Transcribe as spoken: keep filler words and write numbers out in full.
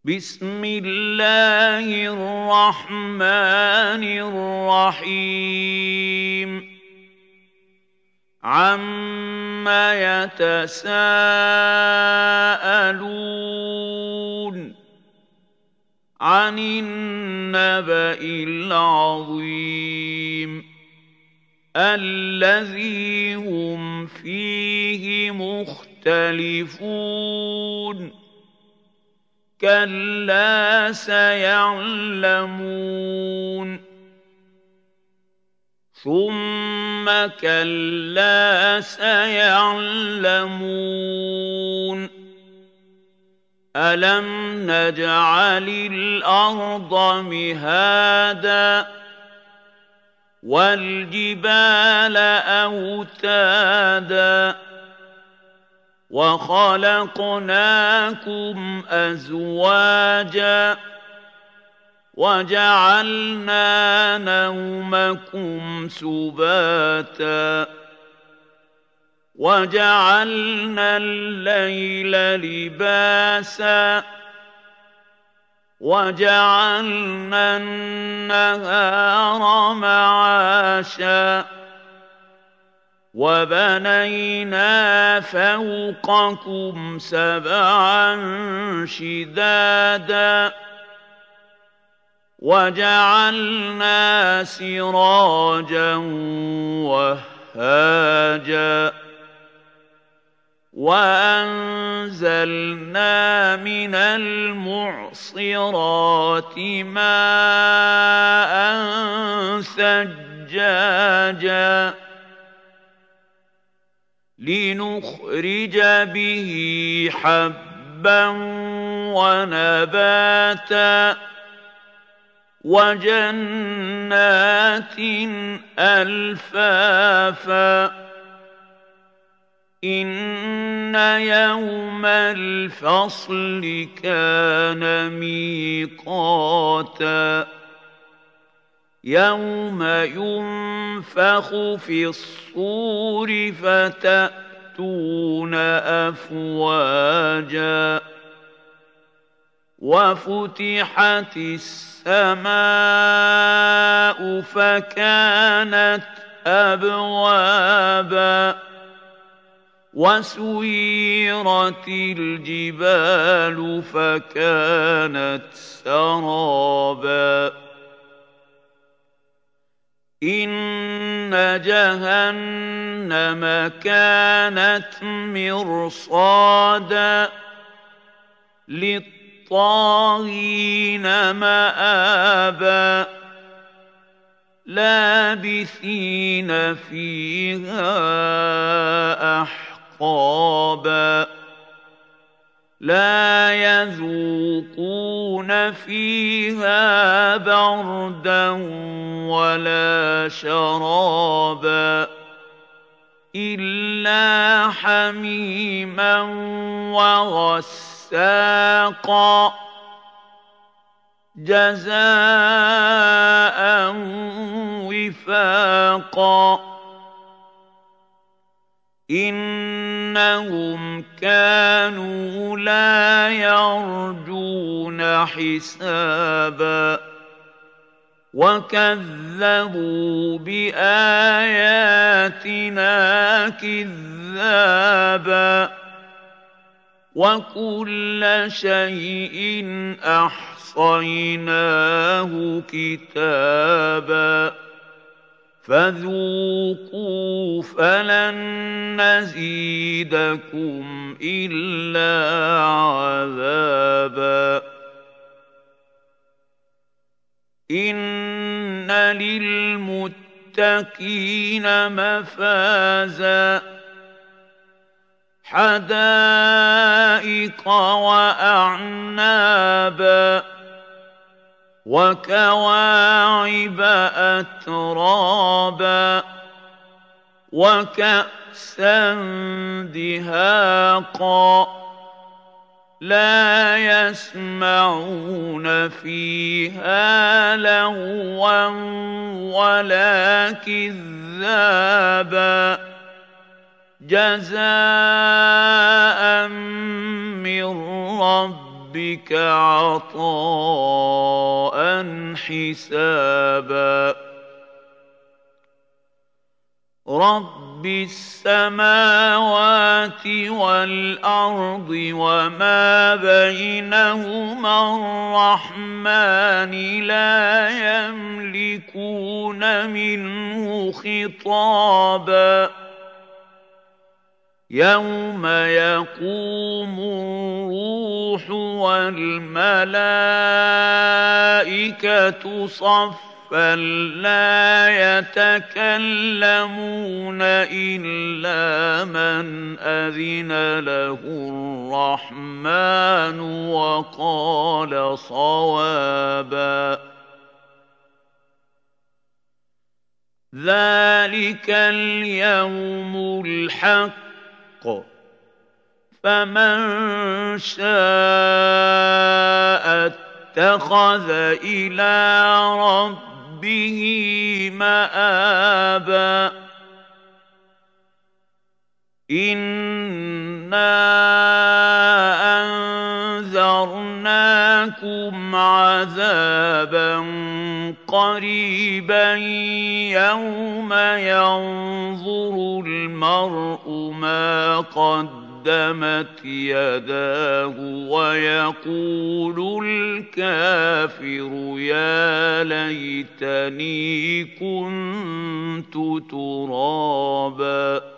بسم الله الرحمن الرحيم عَمَّ يَتَسَاءَلُونَ عَنِ النَّبَإِ الْعَظِيمِ الَّذِي هُمْ فِيهِ مُخْتَلِفُونَ كَلَّا سَيَعْلَمُونَ ثُمَّ كَلَّا سَيَعْلَمُونَ أَلَمْ نَجْعَلِ الْأَرْضَ مِهَادًا وَالْجِبَالَ أَوْتَادًا وَخَلَقْنَاكُمْ أَزْوَاجًا وَجَعَلْنَا نَوْمَكُمْ سُبَاتًا وَجَعَلْنَا اللَّيْلَ لِبَاسًا وَجَعَلْنَا النَّهَارَ مَعَاشًا وَبَنَيْنَا فَوْقَكُمْ سَبْعًا شِدَادًا وَجَعَلْنَا سِرَاجًا وَهَّاجًا وَأَنزَلْنَا مِنَ الْمُعْصِرَاتِ مَاءً ثَجَّاجًا لِنُخْرِجَ بِهِ حَبًّا وَنَبَاتًا وَجَنَّاتٍ أَلْفَافًا إِنَّ يَوْمَ الْفَصْلِ كَانَ مِيقَاتًا يَوْمَ يُنفَخُ فِي الصُّورِ فَتَأْتُونَ أَفْوَاجًا وَفُتِحَتِ السَّمَاءُ فَكَانَتْ أَبْوَابًا وَسُيِّرَتِ الْجِبَالُ فَكَانَتْ سَرَابًا إِنَّ جَهَنَّمَ كَانَتْ مِرْصَادًا لِّلطَّاغِينَ مَآبًا لَّابِثِينَ فِيهَا أَحْقَابًا لَّا يَذُوقُونَ فِيهَا بَرْدًا وَلَا شَرَابًا إِلَّا حَمِيمًا وَغَسَّاقًا جَزَاءً وِفَاقًا إِنَّهُمْ كَانُوا لَا يَرْجُونَ حِسَابًا وَكَذَّبُوا بِآيَاتِنَا كِذَّابًا وَكُلَّ شَيْءٍ أَحْصَيْنَاهُ كِتَابًا فَذُوقُوا فَلَن نَّزِيدَكُمْ إِلَّا عَذَابًا إِنَّ لِلْمُتَّقِينَ مَفَازًا حَدَائِقَ وَأَعْنَابًا وَكَوَاعِبَ أَتْرَابًا وَكَأْسًا دِهَاقًا لَّا يَسْمَعُونَ فِيهَا لَغْوًا وَلَا كِذَّابًا جَزَاءً مِّن رَّبِّكَ ربك عطاء حسابا رب السماوات والأرض وما بينهما الرحمن لا يملكون منه خطابا يوم يقوم الروح والملائكة صفا فلا يتكلمون إلا من أذن له الرحمن وقال صوابا ذلك اليوم الحق فمن شاء اتخذ إلى ربه مآبا إنا أنذرناكم عذابا قريبا يوم ينظر المرء ما قدمت يداه ويقول الكافر يا ليتني كنت ترابا